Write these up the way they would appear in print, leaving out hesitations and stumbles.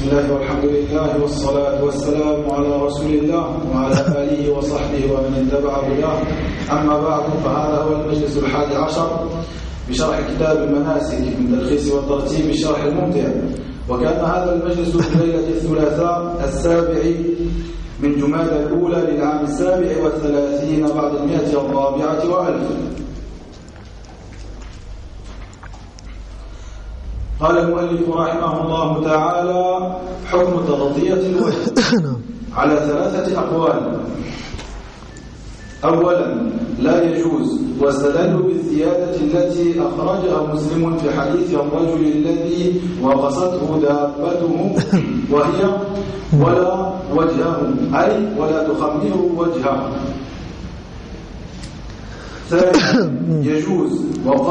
الله والحمد لله والصلاة والسلام على رسول الله وعلى آله وصحبه ومن اتبع هداه. أما بعد، فهذا هو المجلس 11 بشرح كتاب المناسك من تلخيص والترتيب بالشرح الممتع. وكان هذا المجلس في ليلة الثلاثاء 7 من جمادى الأولى للعام 37 بعد 104 وألف. قال المؤلف رحمه الله تعالى: حكم تغطية الوجه على 3 أقوال. أولا، لا يجوز، واستدلوا بالزيادة التي أخرجها مسلم في حديث الرجل الذي وقصته دابته وهي ولا وجهه، أي ولا تخمره وجهه. ثانيا، يجوز،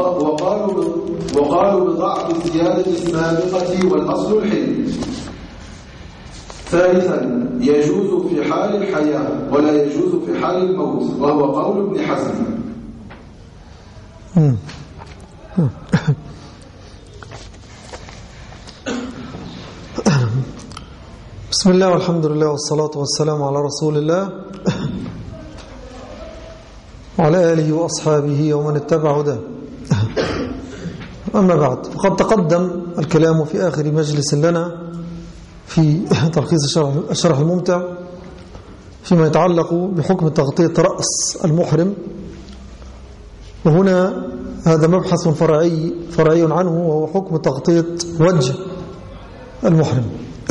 وقالوا بضعف الزيادة السابقة والأصل الحل. ثالثا، يجوز في حال الحياة ولا يجوز في حال الموت، وهو قول ابن حزم. بسم الله والحمد لله والصلاة والسلام على رسول الله وعلى آله وأصحابه ومن اتبع هداه. أما بعد، فقد تقدم الكلام في آخر مجلس لنا في تلخيص الشرح الممتع فيما يتعلق بحكم تغطية رأس المحرم. وهنا هذا مبحث فرعي عنه، وهو حكم تغطية وجه المحرم.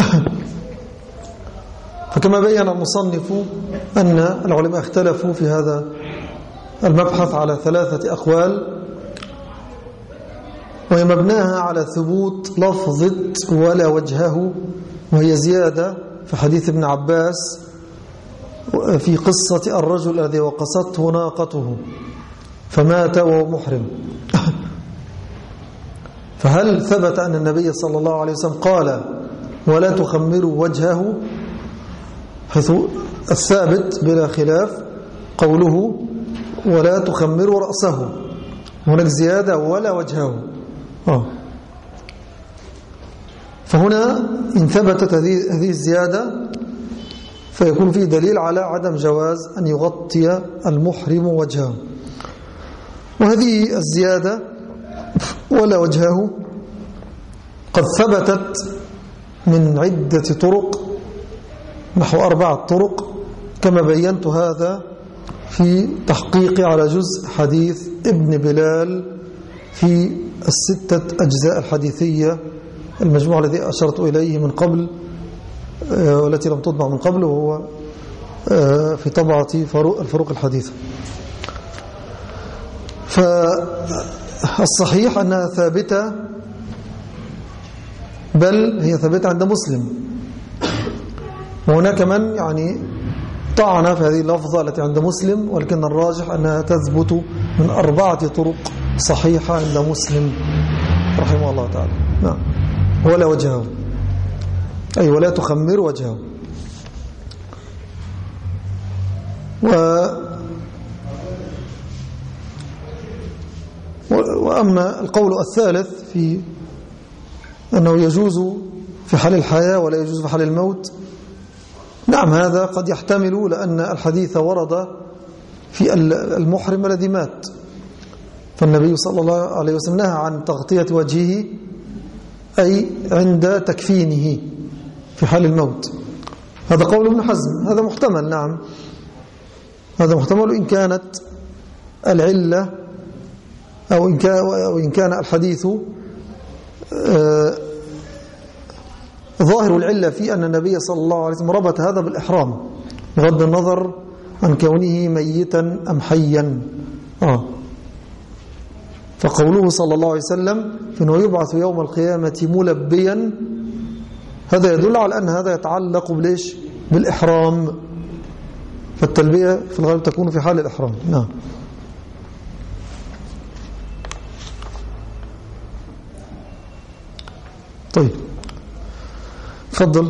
فكما بين المصنف أن العلماء اختلفوا في هذا المبحث على 3 أقوال، وهي مبناها على ثبوت لفظة ولا وجهه، وهي زيادة في حديث ابن عباس في قصة الرجل الذي وقصته ناقته فمات وهو محرم. فهل ثبت أن النبي صلى الله عليه وسلم قال ولا تخمروا وجهه؟ حيث الثابت بلا خلاف قوله ولا تخمروا رأسه، هناك زيادة ولا وجهه. فهنا إن ثبتت هذه الزيادة فيكون فيه دليل على عدم جواز أن يغطي المحرم وجهه. وهذه الزيادة ولا وجهه قد ثبتت من عدة طرق، نحو 4 طرق، كما بينت هذا في تحقيقي على جزء حديث ابن بلال في 6 أجزاء الحديثية المجموع الذي أشرت إليه من قبل والتي لم تطبع من قبل، وهو في طبعة الفروق الحديثة. فالصحيح أنها ثابتة، بل هي ثابتة عند مسلم. وهناك من طعن في هذه اللفظة التي عند مسلم، ولكن الراجح أنها تثبت من 4 طرق صحيحة عند مسلم رحمه الله تعالى. نعم، ولا وجهه، أي ولا تخمر وجهه. وأما القول الثالث في أنه يجوز في حال الحياة ولا يجوز في حال الموت، نعم، هذا قد يحتمل، لأن الحديث ورد في المحرم الذي مات، فالنبي صلى الله عليه وسلم نهى عن تغطية وجهه أي عند تكفينه في حال الموت. هذا قول ابن حزم، هذا محتمل. نعم، هذا محتمل إن كانت العلة أو إن كان الحديث ظاهر العلة في أن النبي صلى الله عليه وسلم ربط هذا بالإحرام بغض النظر عن كونه ميتا أم حيا. فقوله صلى الله عليه وسلم فإنه يبعث يوم القيامة ملبيا، هذا يدل على أن هذا يتعلق بالإحرام، فالتلبية في الغالب تكون في حال الإحرام. نعم. طيب، تفضل.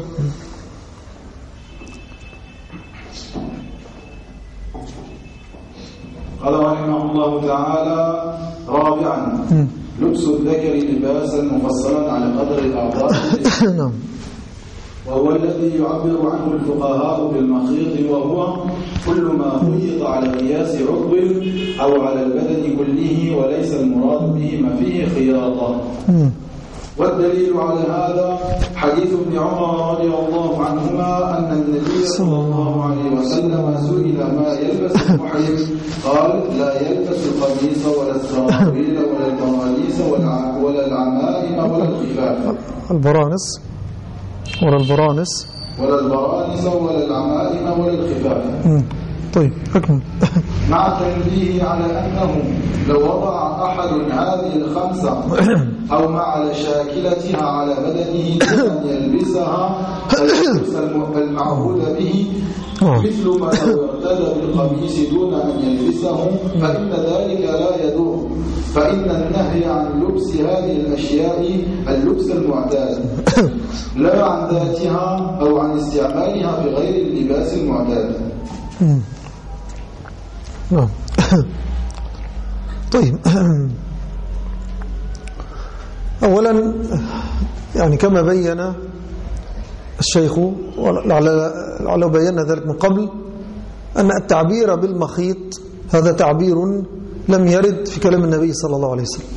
قال رحمه الله تعالى: رابعا، لبس الذكر لباسا مفصلا على قدر الأعضاء. نعم. وهو الذي يعبر عنه الفقهاء بالمخيط، وهو كل ما خيط على قياس عضو أو على البدن كله، وليس المراد به ما فيه خياطة. والدليل على هذا حديث ابن عمر رضي الله عنهما أن النبي صلى الله عليه وسلم سئل ما يلبس المحرم قال: لا يلبس القميص ولا السراويل ولا البرانيس ولا العمائم ولا الخفاف. البرانس ولا العمائم ولا الخفاف. طيب أكمل. مع التنبيه على أنه لو وضع أحد هذه الخمسة أو مع شاكلتها على بدنه أن يلبسها اللبس المعهود به، مثل ما لو ارتدى بالقميص دون أن يلبسه، فإن ذلك لا يدور، فإن النهي عن لبس هذه الأشياء اللبس المعتاد، لا عن ذاتها أو عن استعمالها في غير اللباس المعتاد. طيب، أولا يعني كما بين الشيخ ولعله بينا ذلك من قبل، أن التعبير بالمخيط هذا تعبير لم يرد في كلام النبي صلى الله عليه وسلم،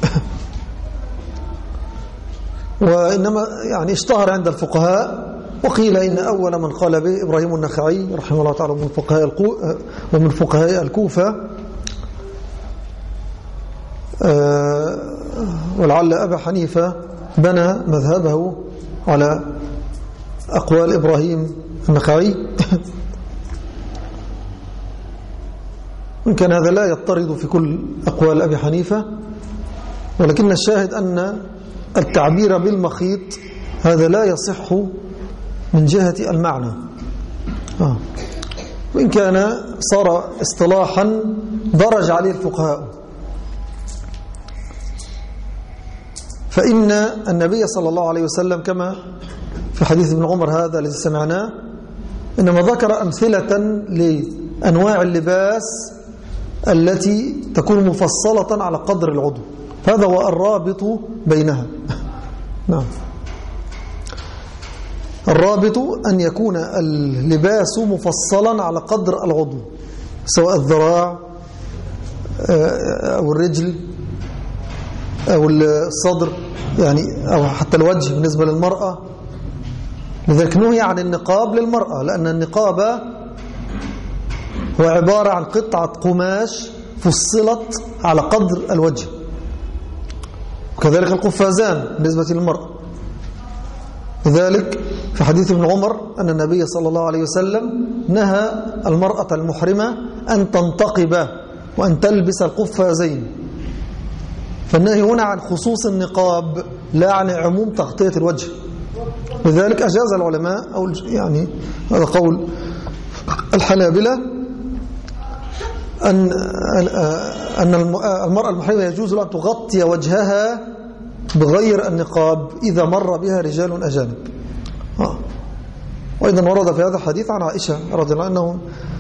وإنما يعني اشتهر عند الفقهاء، وقيل إن أول من قال به إبراهيم النخعي رحمه الله تعالى ومن فقهاء الكوفة، ولعل أبا حنيفة بنى مذهبه على أقوال إبراهيم النخعي. إن كان هذا لا يضطرد في كل أقوال أبي حنيفة، ولكن الشاهد أن التعبير بالمخيط هذا لا يصح من جهة المعنى، وإن كان صار اصطلاحا درج عليه الفقهاء. فإن النبي صلى الله عليه وسلم كما في حديث ابن عمر هذا الذي سمعناه، إنما ذكر أمثلة لأنواع اللباس التي تكون مفصلة على قدر العضو، هذا هو الرابط بينها. نعم، الرابط أن يكون اللباس مفصلا على قدر العضو، سواء الذراع أو الرجل أو الصدر، يعني أو حتى الوجه بالنسبة للمرأة. لذلك نهي عن النقاب للمرأة، لأن النقاب هو عبارة عن قطعة قماش فصلت على قدر الوجه، وكذلك القفازان بالنسبة للمرأة. لذلك في حديث ابن عمر أن النبي صلى الله عليه وسلم نهى المرأة المحرمة أن تنتقب وأن تلبس القفازين، فالنهي هنا عن خصوص النقاب لا عن عموم تغطية الوجه. لذلك أجاز العلماء، أو يعني هذا قول الحنابلة، أن المرأة المحرمة يجوز لها أن تغطي وجهها بغير النقاب إذا مر بها رجال أجانب. وإذا ورد في هذا الحديث عن عائشة رضي الله عنها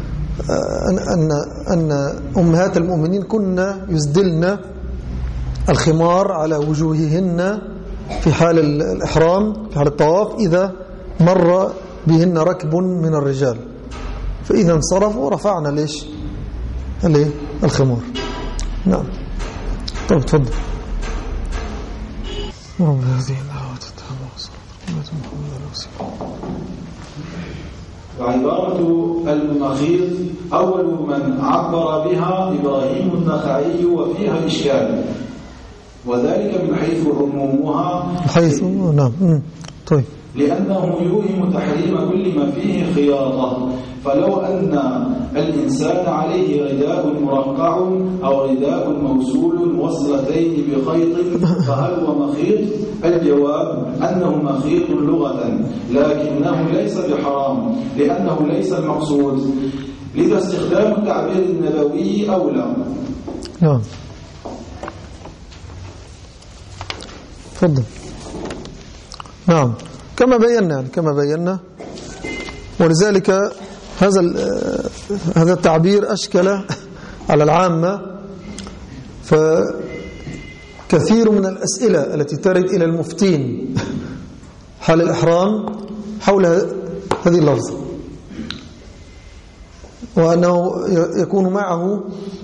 أن أمهات المؤمنين كنا يسدلن الخمار على وجوههن في حال الإحرام، في حال الطواف، إذا مر بهن ركب من الرجال، فإذا انصرفوا رفعنا ليش الخمار. نعم. طيب تفضل. وعبارة المخيط أول من عبر بها إبراهيم النخعي، وفيها إشكال، وذلك من حيث عمومها، نعم. طيب، لأنه يوهم تحريم كل ما فيه خياطة. فلو أن الإنسان عليه رداء مرقع أو رداء موصول وصلتين بخيط فهل هو مخيط؟ الجواب أنه مخيط لغة، لكنه ليس بحرام لأنه ليس المقصود، لذا استخدام التعبير النبوي أولى. نعم. تفضل. نعم، كما بينا، ولذلك هذا التعبير أشكل على العامة، فكثير من الأسئلة التي ترد إلى المفتين حال الإحرام حول هذه اللفظة، وأنه يكون معه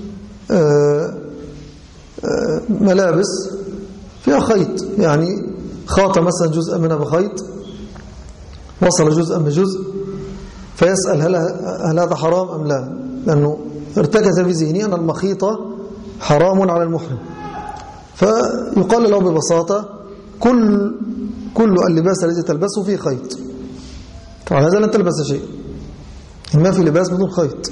ملابس فيها خيط، يعني خاط مثلا جزء منها بخيط، وصل جزءا بجزء، فيسأل هل هذا حرام أم لا، لأنه ارتكز في ذهنه أن المخيط حرام على المحرم. فيقال له ببساطة كل اللباس الذي تلبسه فيه خيط، طبعا هذا لن تلبس شيء، ما في لباس بدون خيط.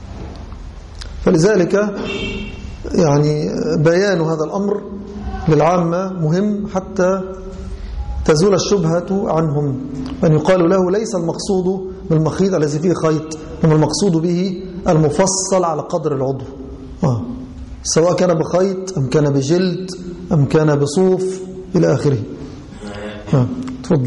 فلذلك يعني بيان هذا الأمر للعامة مهم حتى تزول الشبهة عنهم، أن يقال له ليس المقصود بالمخيط الذي فيه خيط، إنما المقصود به المفصل على قدر العضو، سواء كان بخيط أم كان بجلد أم كان بصوف إلى آخره. تفضل.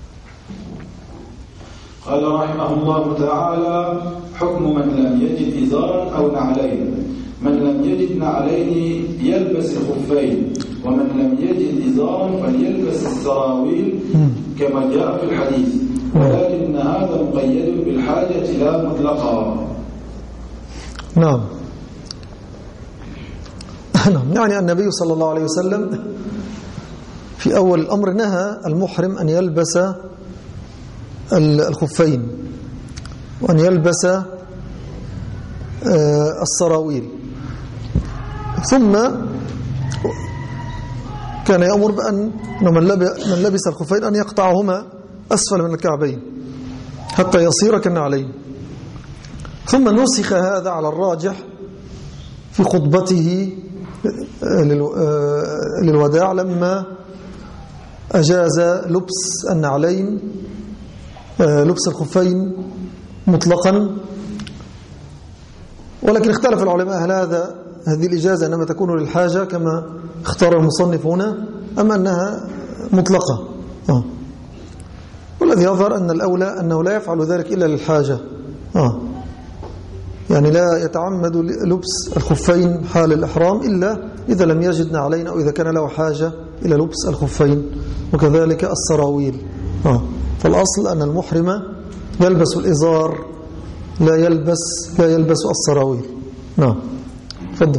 قال رحمه الله تعالى: حكم من لم يجد إزارا أو نعلين. من لم يجد نعلين يلبس الخفين، ومن لم يجد إزارا فليلبس السراويل كما جاء في الحديث، ولكن هذا مقيد بالحاجة لا مطلقا. نعم. يعني النبي صلى الله عليه وسلم في أول الأمر نهى المحرم أن يلبس الخفين وأن يلبس السراويل، ثم كان يأمر بأن من لبس الخفين أن يقطعهما أسفل من الكعبين حتى يصير كالنعلين. ثم نسخ هذا على الراجح في خطبته للوداع لما أجاز لبس النعلين، لبس الخفين مطلقا. ولكن اختلف العلماء هل هذه الإجازة إنما تكون للحاجة كما اختار المصنف هنا، أم أنها مطلقة. والذي يظهر أن الأولى أنه لا يفعل ذلك إلا للحاجة، يعني لا يتعمد لبس الخفين حال الإحرام إلا إذا لم يجد نعلين أو إذا كان له حاجة إلى لبس الخفين، وكذلك السراويل. فالأصل أن المحرم يلبس الإزار، لا يلبس السراويل. نعم. تفضل.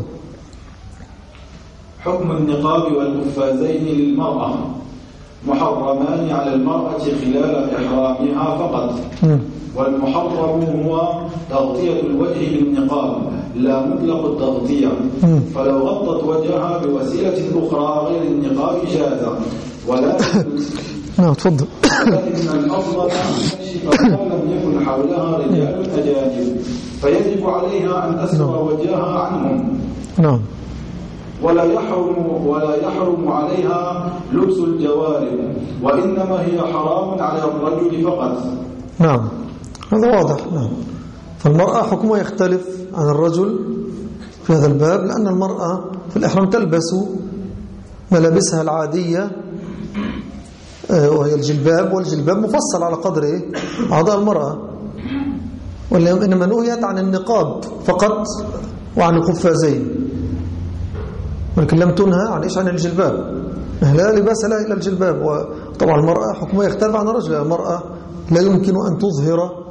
حكم النقاب والقفازين للمرأة محرمان على المرأة خلال إحرامها فقط، والمحرم هو تغطية الوجه بالنقاب لا مطلق التغطية، فلو غطت وجهها بوسيلة أخرى غير النقاب جاز، ولكن تفضل. ولكن الأفضل أن تكشف ما لم يكن حولها رجال أجانب، فيجب عليها أن تستر وجهها عنهم. ولا يحرم عليها لبس الجوارب، وإنما هي حرام على الرجل فقط. نعم، هذا واضح. فالمرأة حكمها يختلف عن الرجل في هذا الباب، لأن المرأة في الإحرام تلبس ملابسها العادية وهي الجلباب، والجلباب مفصل على قدر أعضاء المرأة، وإنما نهيت عن النقاب فقط وعن القفازين، ولكن لم تنهى عن الجلباب. لا لباس لها إلا الجلباب. وطبعا المرأة حكمها يختلف عن الرجل. المرأة لا يمكن أن تظهر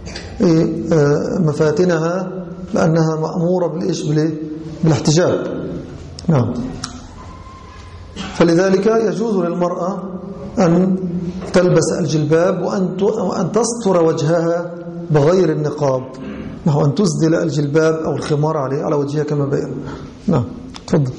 مفاتنها لأنها مأمورة بالاحتجاب. نعم. فلذلك يجوز للمرأة أن تلبس الجلباب وأن تستر وجهها بغير النقاب، نحو أن تسدل الجلباب أو الخمار على وجهها كما بين. نعم. تفضل.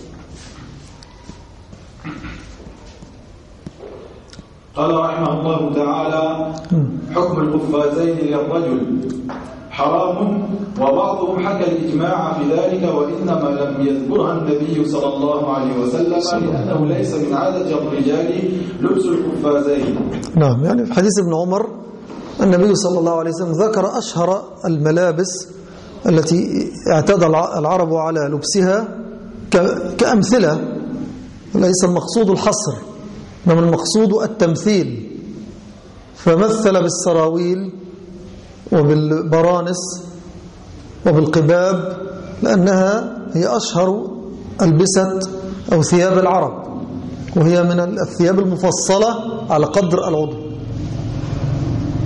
قال رحمه الله تعالى: حكم القفازين للرجل حرام، وبعضهم حكى الإجماع في ذلك، وإنما لم يذكرها النبي صلى الله عليه وسلم لأنه ليس من عادة الرجال لبس القفازين. نعم، يعني في حديث ابن عمر النبي صلى الله عليه وسلم ذكر أشهر الملابس التي اعتاد العرب على لبسها كأمثلة. ليس المقصود الحصر، إنما المقصود التمثيل. فمثل بالسراويل وبالبرانس وبالقباب، لأنها هي أشهر ألبسة أو ثياب العرب، وهي من الثياب المفصلة على قدر العضو.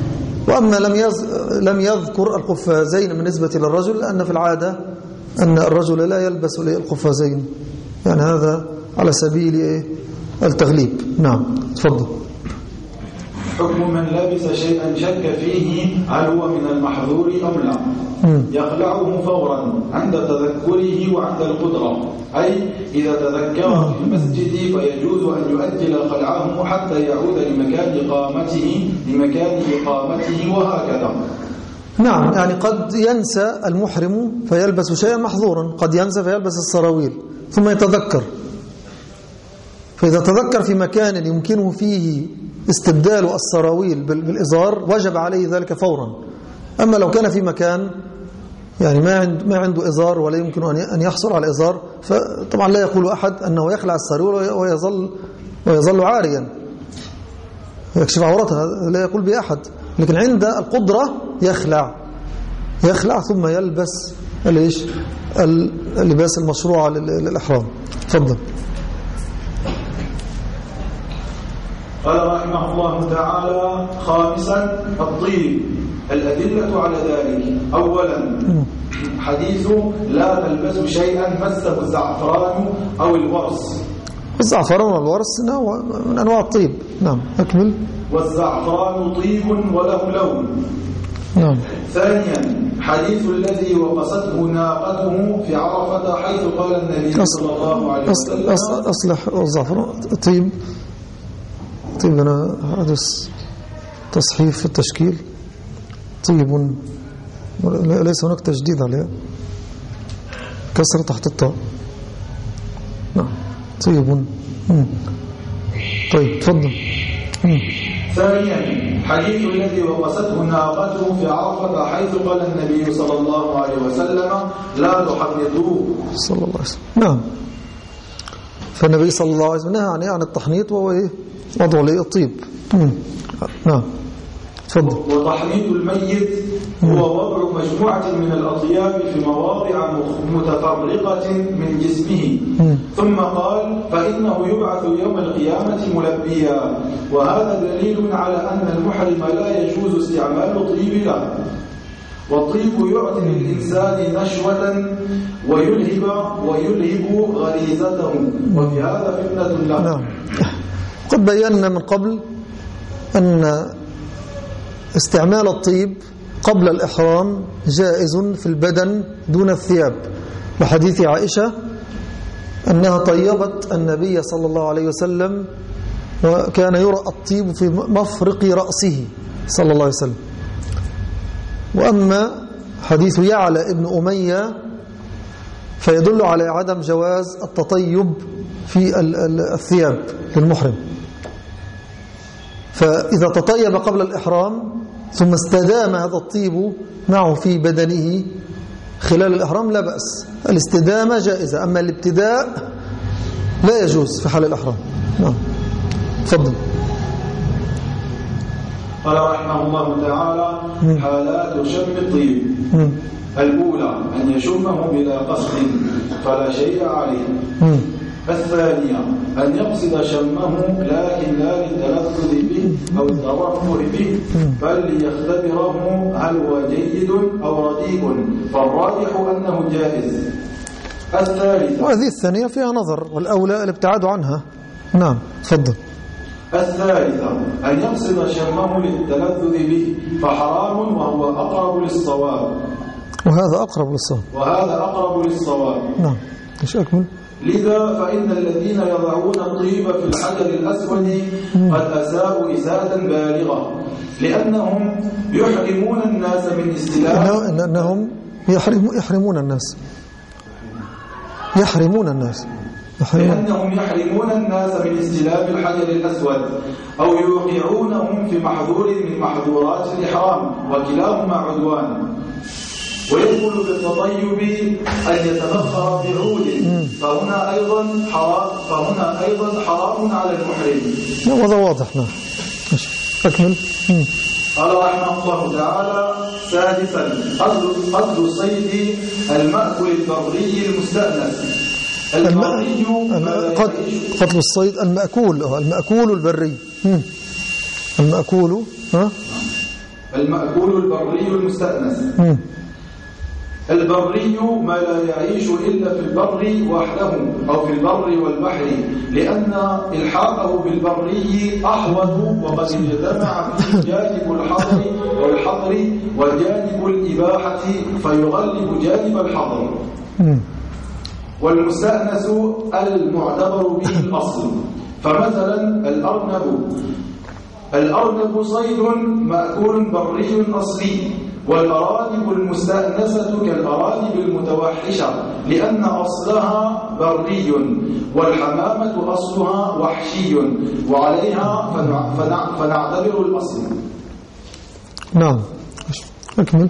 وأما لم يذكر القفازين بالنسبة للرجل، لأن في العادة أن الرجل لا يلبس القفازين، يعني هذا على سبيل التغليب. نعم تفضل. حكم من لبس شيئا شك فيه هل هو من المحظور أم لا، يخلعه فورا عند تذكره وعند القدرة، أي إذا تذكره في المسجد فيجوز أن يؤجل خلعه حتى يعود لمكان إقامته وهكذا. نعم، يعني قد ينسى المحرم فيلبس شيئا محظورا، قد ينسى فيلبس السراويل ثم يتذكر، فإذا تذكر في مكان يمكنه فيه استبدال السراويل بالإزار وجب عليه ذلك فورا. أما لو كان في مكان يعني ما عنده إزار ولا يمكن أن يحصل على إزار، فطبعا لا يقول أحد أنه يخلع السراويل ويظل عاريا يكشف عورته، لا يقول بأحد، لكن عند القدرة يخلع ثم يلبس اللباس المشروع للإحرام. تفضل. قال رحمه الله تعالى: خامسا الطيب. الأدلة على ذلك: أولا حديث لا تلبسوا شيئا مسه الزعفران أو الورس. الزعفران والورس نوع من أنواع الطيب. نعم أكمل. والزعفران طيب وله لون. نعم. ثانيا حديث الذي وقصته ناقته في عرفة حيث قال النبي صلى الله عليه وسلم: أصلح الزعفران طيب. أنا حدث تصحيف في التشكيل. طيب ليس هناك تجديد عليها، كسر تحت الطاء. نعم طيب. طيب تفضل. ثانيا حديث الذي وقصته ناقته في عرفة حيث قال النبي صلى الله عليه وسلم: لا تحنطوه. صلى الله عليه وسلم. نعم. فالنبي صلى الله عليه وسلم نهى عن التحنيط، وهو وضع الطيب. نعم تفضل. وتحنيط الميت هو وضع مجموعة من الأطياب في مواضع متفرقة من جسمه. ثم قال: فإنه يبعث يوم القيامة ملبيا. وهذا دليل على أن المحرم لا يجوز استعمال الطيب له. والطيب يعطي للإنسان نشوة ويلهب غريزته، وفي هذا فتنة له. نعم. قد بينا من قبل أن استعمال الطيب قبل الإحرام جائز في البدن دون الثياب، بحديث عائشة أنها طيبت النبي صلى الله عليه وسلم وكان يرى الطيب في مفرق رأسه صلى الله عليه وسلم. وأما حديث يعلى ابن أمية فيدل على عدم جواز التطيب في الثياب للمحرم، فإذا تطيب قبل الإحرام ثم استدام هذا الطيب معه في بدنه خلال الإحرام لا بأس، الاستدامة جائزة، أما الابتداء لا يجوز في حال الإحرام. نعم تفضل. قال رحمه الله تعالى: حالات شم الطيب: الأولى أن يشمه بلا قصد فلا شيء عليه. الثانية أن يقصد شمه لكن لا للتلذذ به أو الترفه به، بل ليختبره هل هو جيد أو رديء، فالراجح أنه جائز. الثالثة، وهذه الثانية فيها نظر، والأولى الابتعاد عنها. نعم تفضل. الثالثة أن يقصد شمه للتلذذ به فحرام، وهو أقرب للصواب. وهذا أقرب للصواب. نعم إيش أكمل؟ لذا فإن الذين يضعون الطيب في الحجر الأسود قد أساءوا إساءة بالغة، لأنهم يحرمون الناس من استلام أنهم يحرمون الناس لأنهم يحرمون الناس من استلام الحجر الأسود أو يوقعونهم في محظور من محظورات الإحرام، وكلاهما عدوان. ويدخل في التطيب أن يتبخر بعود، فهنا أيضا حرام على المحرم. هذا واضح. نعم أكمل. قال رحمه الله تعالى: سادسا قتل الصيد المأكل البري المستأنس. قتل الصيد المأكول البري. المأكول البري المستأنس. البري ما لا يعيش إلا في البر وحده أو في البر والبحر، لأن إلحاقه بالبري أحوط، وقد اجتمع فيه جانب الحظر وجانب الإباحة فيغلب جانب الحظر. والمستأنس المعتبر به الأصل، فمثلا الأرنب صيد مأكول بري أصلي، والأرانب المستأنسة كالأرانب المتوحشة لأن أصلها بري، والحمامة أصلها وحشي، وعليها فنعتبر الأصل. نعم، أكمل.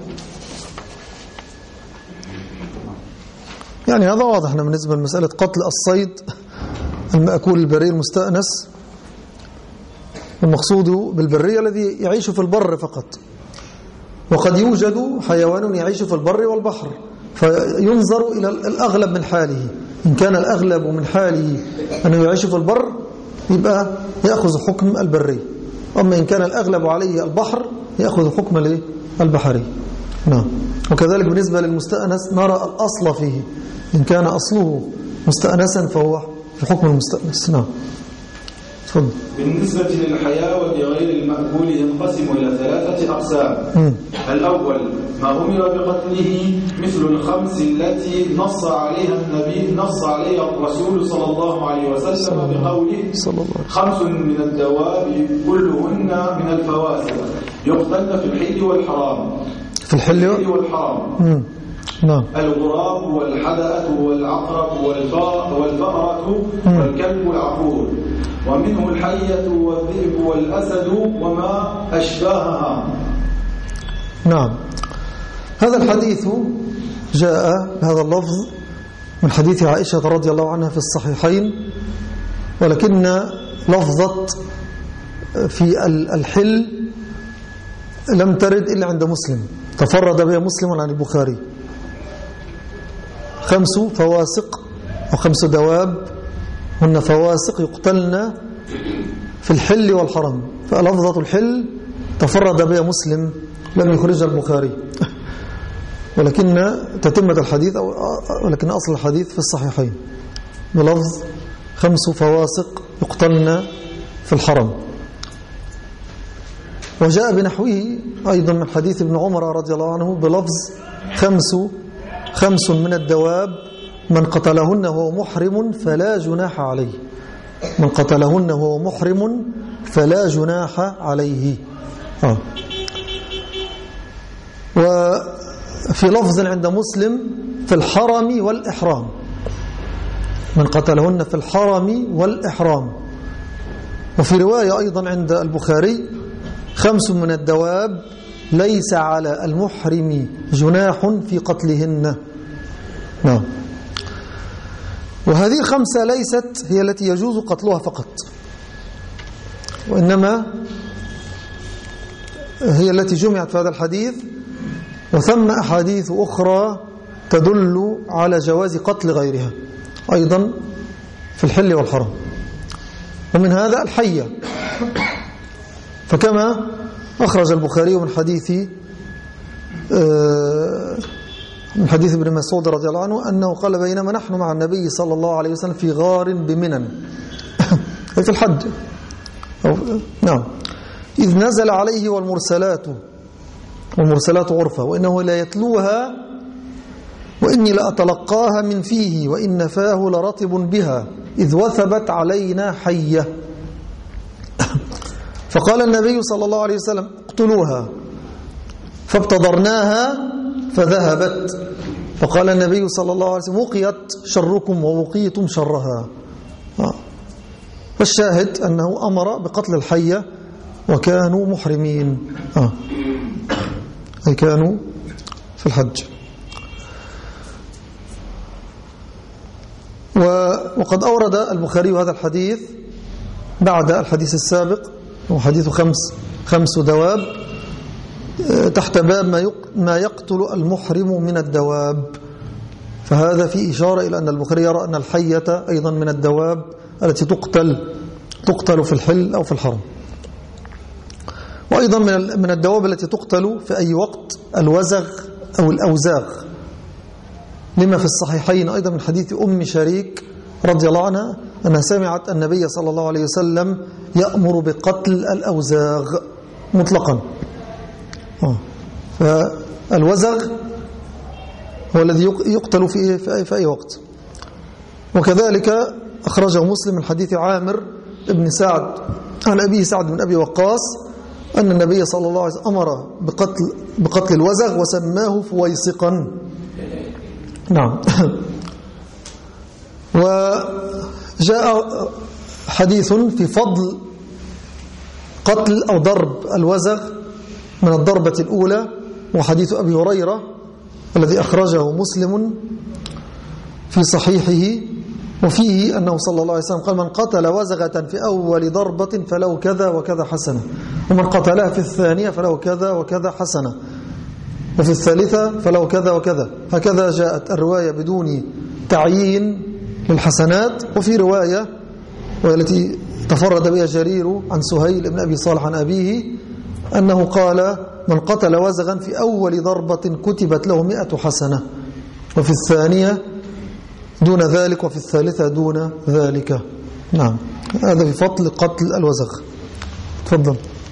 يعني هذا واضح بالنسبة لمسألة قتل الصيد المأكول البري المستأنس. المقصود بالبرية الذي يعيش في البر فقط، وقد يوجد حيوان يعيش في البر والبحر، فينظر إلى الأغلب من حاله. إن كان الأغلب من حاله أنه يعيش في البر يبقى يأخذ حكم البري، أما إن كان الأغلب عليه البحر يأخذ حكم البحري. نعم. وكذلك بالنسبة للمستأنس نرى الأصل فيه، إن كان أصله مستأنسا فهو في حكم المستأنس. نعم. تفضل. بالنسبة للحيوان غير المأكول ينقسم إلى 3 أقسام. الأول ما أمر بقتله، مثل الخمس التي نص عليها الرسول صلى الله عليه وسلم بقوله 5 من الدواب كلهن من الفواسق يقتلن في الحل والحرام. في الحل والحرام. نعم. الغراب والحدأة والعقرب والفأرة والكلب العقور، ومنه الحية والذئب والأسد وما أشباهها. نعم. هذا الحديث جاء بهذا اللفظ من حديث عائشة رضي الله عنها في الصحيحين، ولكن لفظة في الحل لم ترد إلا عند مسلم، تفرد بها مسلم عن البخاري. 5 فواسق أو 5 دواب هن فواسق يقتلن في الحل والحرم، فلفظة الحل تفرد بها مسلم لم يخرجها البخاري. ولكن تتمة الحديث ولكن أصل الحديث في الصحيحين بلفظ 5 فواسق يقتلن في الحرم. وجاء بنحوه أيضا من حديث ابن عمر رضي الله عنه بلفظ 5 من الدواب من قتلهن وهو محرم فلا جناح عليه. من قتلهن وهو محرم فلا جناح عليه. وفي لفظ عند مسلم في الحرم والإحرام، من قتلهن في الحرم والإحرام. وفي رواية أيضا عند البخاري 5 من الدواب ليس على المحرم جناح في قتلهن. نعم. وهذه 5 ليست هي التي يجوز قتلها فقط، وإنما هي التي جمعت في هذا الحديث، وثم أحاديث أخرى تدل على جواز قتل غيرها أيضا في الحل والحرم. ومن هذا الحية، فكما أخرج البخاري من حديث ابن مسعود رضي الله عنه أنه قال بينما نحن مع النبي صلى الله عليه وسلم في غار بمنى في الحج نعم، إذ نزل عليه والمرسلات عرفة وإنه لا يتلوها وإني لأتلقاها من فيه وإن فاه لرطب بها إذ وثبت علينا حية. فقال النبي صلى الله عليه وسلم اقتلوها، فابتدرناها فذهبت. فقال النبي صلى الله عليه وسلم وقيت شركم ووقيتم شرها. والشاهد أنه أمر بقتل الحية وكانوا محرمين، أي كانوا في الحج. وقد أورد البخاري هذا الحديث بعد الحديث السابق وحديث 5 دواب تحت باب ما يقتل المحرم من الدواب. فهذا في إشارة إلى أن البخاري يرى أن الحية أيضا من الدواب التي تقتل في الحل أو في الحرم. وأيضا من الدواب التي تقتل في أي وقت الوزغ أو الأوزاغ، لما في الصحيحين أيضا من حديث أم شريك رضي الله عنها أنها سمعت النبي صلى الله عليه وسلم يأمر بقتل الأوزاغ مطلقا. فالوزغ هو الذي يقتل في أي وقت. وكذلك أخرجه مسلم من حديث عامر بن سعد عن أبيه سعد بن أبي وقاص أن النبي صلى الله عليه وسلم أمر بقتل الوزغ وسماه فويسقا. نعم. وجاء حديث في فضل قتل أو ضرب الوزغ من الضربة الأولى، وحديث أبي هريرة الذي أخرجه مسلم في صحيحه، وفيه أنه صلى الله عليه وسلم قال: من قتل وزغة في أول ضربة فله كذا وكذا حسنة، ومن قتلها في الثانية فله كذا وكذا حسنة، وفي الثالثة فله كذا وكذا. هكذا جاءت الرواية بدون تعيين للحسنات. وفي رواية والتي تفرد بها جرير عن سهيل بن أبي صالح عن أبيه أنه قال: من قتل وزغا في أول ضربة كتبت له 100 حسنة، وفي الثانية دون ذلك، وفي الثالثة دون ذلك. نعم، هذا في فضل قتل الوزغ. تفضل.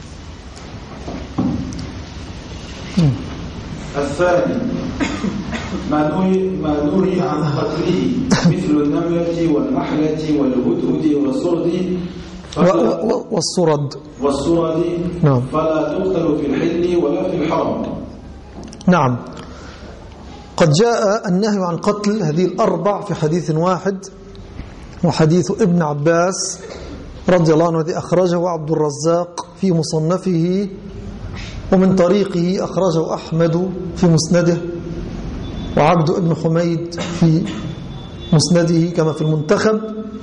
الثاني ما نهي عن قتله مثل النملة والنحلة والهدهد والصرد نعم. فلا تقتل في الحل ولا في الحرم. نعم، قد جاء النهي عن قتل هذه الأربع في حديث واحد، وحديث ابن عباس رضي الله عنه الذي أخرجه عبد الرزاق في مصنفه، ومن طريقه أخرجه أحمد في مسنده، وعبد ابن حميد في مسنده كما في المنتخب،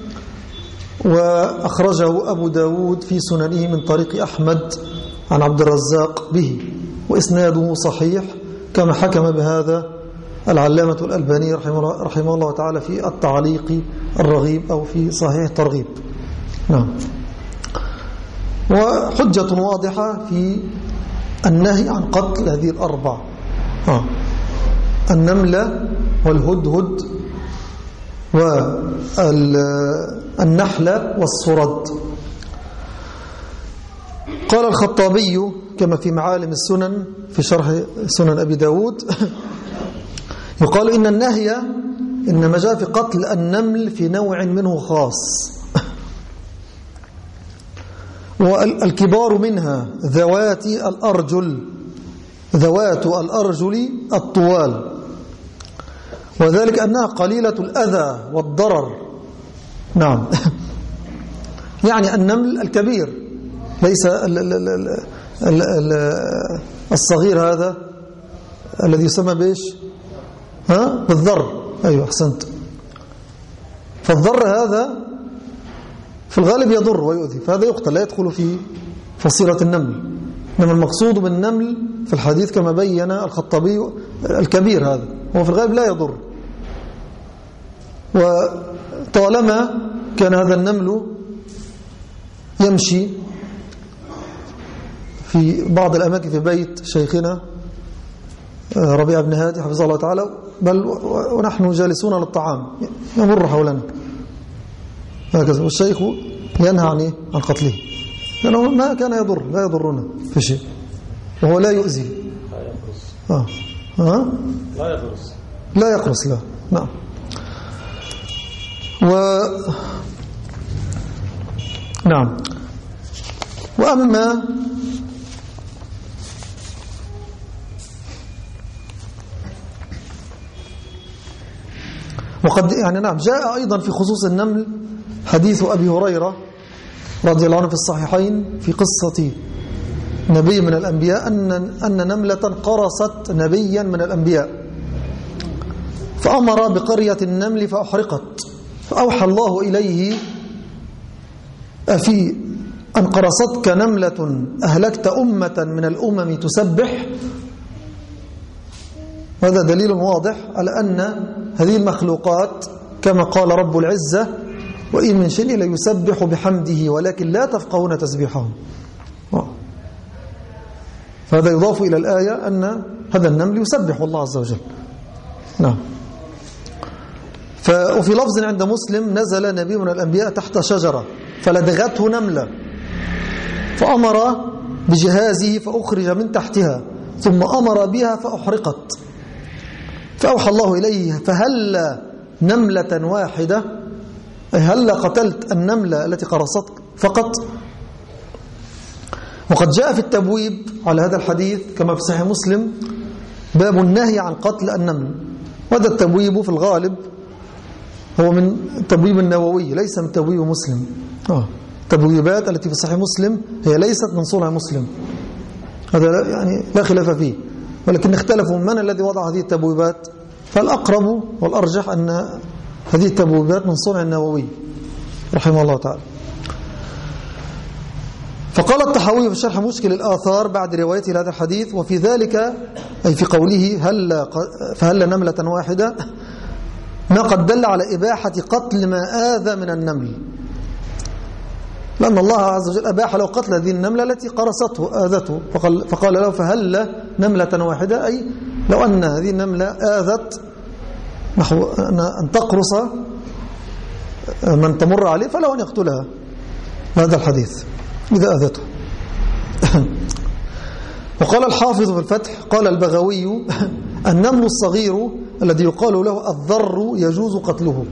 وأخرجه أبو داود في سننه من طريق أحمد عن عبد الرزاق به، وإسناده صحيح كما حكم بهذا العلامة الألباني رحمه الله تعالى في التعليق الرغيب أو في صحيح الترغيب. نعم. وحجة واضحة في النهي عن قتل هذه الأربع: النملة والهدهد والنحلة والصرد. قال الخطابي كما في معالم السنن في شرح سنن أبي داود يقال إن النهي إنما جاء في قتل النمل في نوع منه خاص، والكبار منها ذوات الأرجل الطوال، وذلك أنها قليلة الأذى والضرر. نعم. يعني النمل الكبير، ليس الصغير هذا الذي يسمى بإيش؟ بالذر. أيوة، أحسنت. فالذر هذا في الغالب يضر ويؤذي، فهذا يقتل، لا يدخل في فصيلة النمل. إنما المقصود بالنمل في الحديث كما بين الخطابي الكبير هذا هو في الغالب لا يضر. وطالما كان هذا النمل يمشي في بعض الأماكن في بيت شيخنا ربيع بن هادي حفظه الله تعالى، بل ونحن جالسون للطعام يمر حولنا هكذا، والشيخ ينهى عن قتله لأنه ما كان يضر، لا يضرنا في شيء، وهو لا يؤذي. لا يقرص. لا. نعم. نعم. وأما وقد نعم جاء أيضا في خصوص النمل حديث أبي هريرة رضي الله عنه في الصحيحين في قصة نبي من الأنبياء أن نملة قرصت نبيا من الأنبياء، فأمر بقرية النمل فأحرقت، فأوحى الله إليه: أفي أن قرصتك نملة أهلكت أمة من الأمم تسبح؟ هذا دليل واضح على أن هذه المخلوقات كما قال رب العزة: وإن من شيء ليسبح بحمده ولكن لا تفقهون تسبيحهم. هذا يضاف إلى الآية أن هذا النمل يسبح الله عز وجل. نعم. وفي لفظ عند مسلم: نزل نبي من الأنبياء تحت شجرة فلدغته نملة فأمر بجهازه فأخرج من تحتها ثم أمر بها فأحرقت، فأوحى الله إليه: فهل نملة واحدة، أي هل قتلت النملة التي قرصتك فقط؟ وقد جاء في التبويب على هذا الحديث كما في صحيح مسلم باب النهي عن قتل النمل. وهذا التبويب في الغالب هو من التبويب النووي ليس من تبويب مسلم. التبويبات التي في صحيح مسلم هي ليست من صنع مسلم، هذا يعني لا خلاف فيه، ولكن اختلفوا من الذي وضع هذه التبويبات، فالأقرب والأرجح أن هذه التبويبات من صنع النووي رحمه الله تعالى. فقال الطحاوي في شرح مشكل الآثار بعد روايته لهذا الحديث: وفي ذلك أي في قوله فهل نملة واحدة ما قد دل على إباحة قتل ما آذى من النمل، لأن الله عز وجل أباح له قتل هذه النملة التي قرصته آذته، فقال له: فهل نملة واحدة، أي لو أن هذه النملة آذت نحو أن تقرص من تمر عليه فله أن يقتلها. هذا الحديث إذا آذته. وقال الحافظ في الفتح: قال البغوي: النمل الصغير الذي يقال له الضر يجوز قتله.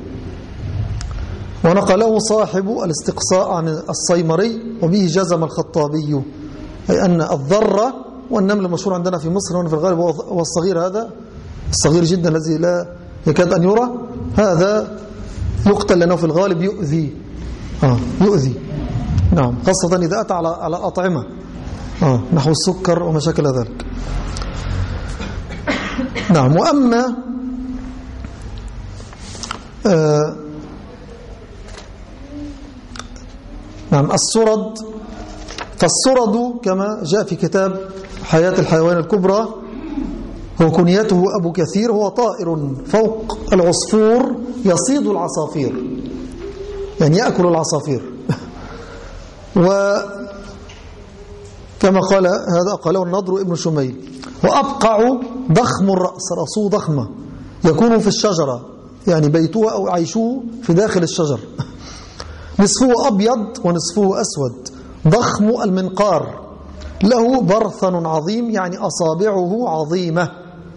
ونقله صاحب الاستقصاء عن الصيمري وبه جزم الخطابي، أي أن الضر والنمل المشهور عندنا في مصر وفي الغالب هو الصغير، هذا الصغير جدا الذي لا يكاد أن يرى، هذا يقتل لأنه في الغالب يؤذي. نعم، خاصة إذا أتى على الأطعمة نحو السكر وما شاكل ذلك. نعم. وأما نعم السرد، فالسرد كما جاء في كتاب حياة الحيوان الكبرى هو كنيته أبو كثير، هو طائر فوق العصفور يصيد العصافير، يعني يأكل العصافير. وكما قال هذا قاله النضر ابن شميل: وأبقع ضخم الرأس، رأسه ضخمة، يكون في الشجرة، يعني بيته أو عيشه في داخل الشجر، نصفه أبيض ونصفه أسود، ضخم المنقار، له برثن عظيم، يعني أصابعه عظيمة،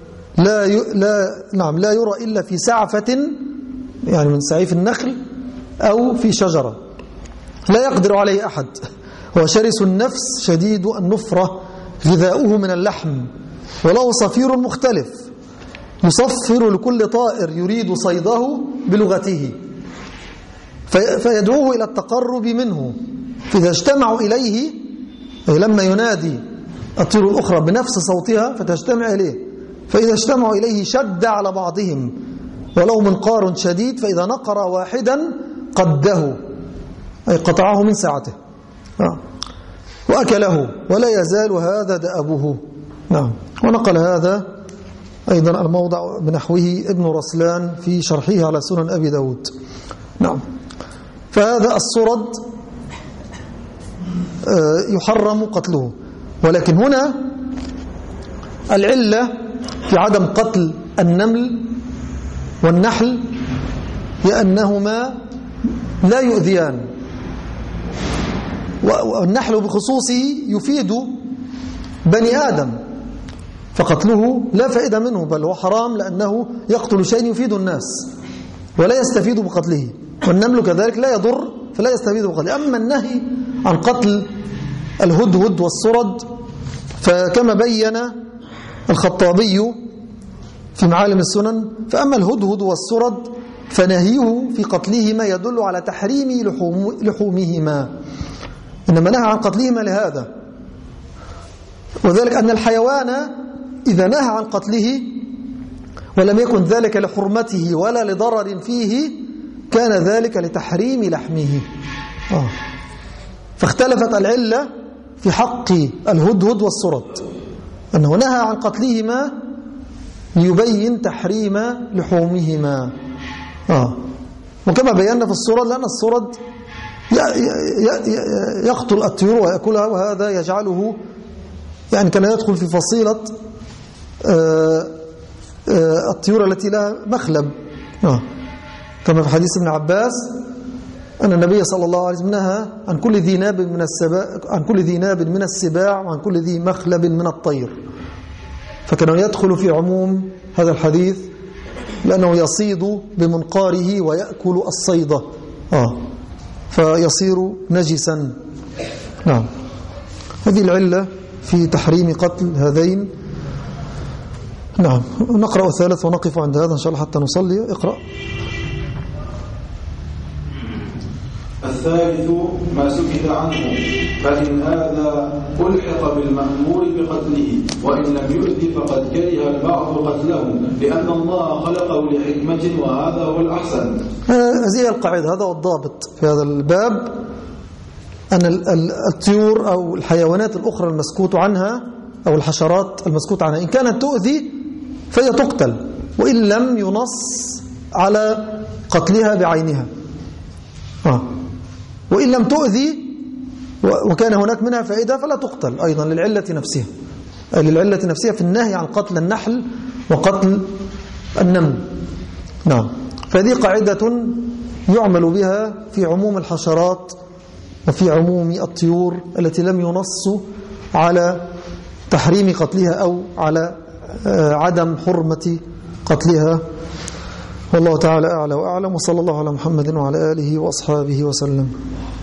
لا يرى إلا في سعفة، يعني من سعيف النخل أو في شجرة، لا يقدر عليه أحد. هو شرس النفس شديد النفرة، غذاؤه من اللحم، وله صفير مختلف يصفر لكل طائر يريد صيده بلغته، فيدعوه إلى التقرب منه، فإذا اجتمعوا إليه، أي لما ينادي الطيور الأخرى بنفس صوتها فتجتمع إليه، فإذا اجتمعوا إليه شد على بعضهم، ولو منقار شديد، فإذا نقر واحدا قده، أي قطعه من ساعته وأكله، ولا يزال هذا دأبه. نعم. ونقل هذا أيضا الموضع بنحوه ابن رسلان في شرحه على سنن أبي داود. نعم. فهذا السرد يحرم قتله، ولكن هنا العلة في عدم قتل النمل والنحل لأنهما لا يؤذيان، والنحل بخصوصه يفيد بني آدم، فقتله لا فائدة منه، بل هو حرام لأنه يقتل شيء يفيد الناس ولا يستفيد بقتله، والنمل كذلك لا يضر فلا يستفيد بقتله. أما النهي عن قتل الهدهد والسرد فكما بين الخطابي في معالم السنن، فأما الهدهد والسرد فنهيه في قتلهما يدل على تحريم لحومهما، إنما نهى عن قتلهما لهذا، وذلك أن الحيوان إذا نهى عن قتله ولم يكن ذلك لحرمته ولا لضرر فيه كان ذلك لتحريم لحمه. فاختلفت العلة في حق الهدهد والسرد، أنه نهى عن قتلهما ليبين تحريم لحومهما. وكما بينا في السرد، لأن السرد يقتل الطيور ويأكلها، وهذا يجعله يعني كان يدخل في فصيلة الطيور التي لها مخلب، كما في حديث ابن عباس أن النبي صلى الله عليه وسلم نهى عن كل ذي ناب من السباع وعن كل ذي مخلب من الطير، فكان يدخل في عموم هذا الحديث لأنه يصيد بمنقاره ويأكل الصيدة فيصير نجسا. نعم، هذه العلة في تحريم قتل هذين. نعم، نقرأ الثالث ونقف عند هذا إن شاء الله حتى نصلي. اقرأ. الثالث ما سكت عنه، فإن هذا ألحق بالمأمور بقتله، وإن لم يؤذ فقد كره البعض قتله لأن الله خلقه لحكمة وهذا هو الأحسن. هذه القاعدة، هذا هو الضابط في هذا الباب، أن الطيور أو الحيوانات الأخرى المسكوت عنها أو الحشرات المسكوت عنها إن كانت تؤذي فهي تقتل، وإن لم ينص على قتلها بعينها. وإن لم تؤذي وكان هناك منها فائدة فلا تقتل أيضا للعلة نفسها في النهي عن قتل النحل وقتل النمل. نعم، فهذه قاعدة يعمل بها في عموم الحشرات وفي عموم الطيور التي لم ينص على تحريم قتلها أو على عدم حرمة قتلها. والله تعالى أعلى وأعلم، وصلى الله على محمد وعلى آله وأصحابه وسلم.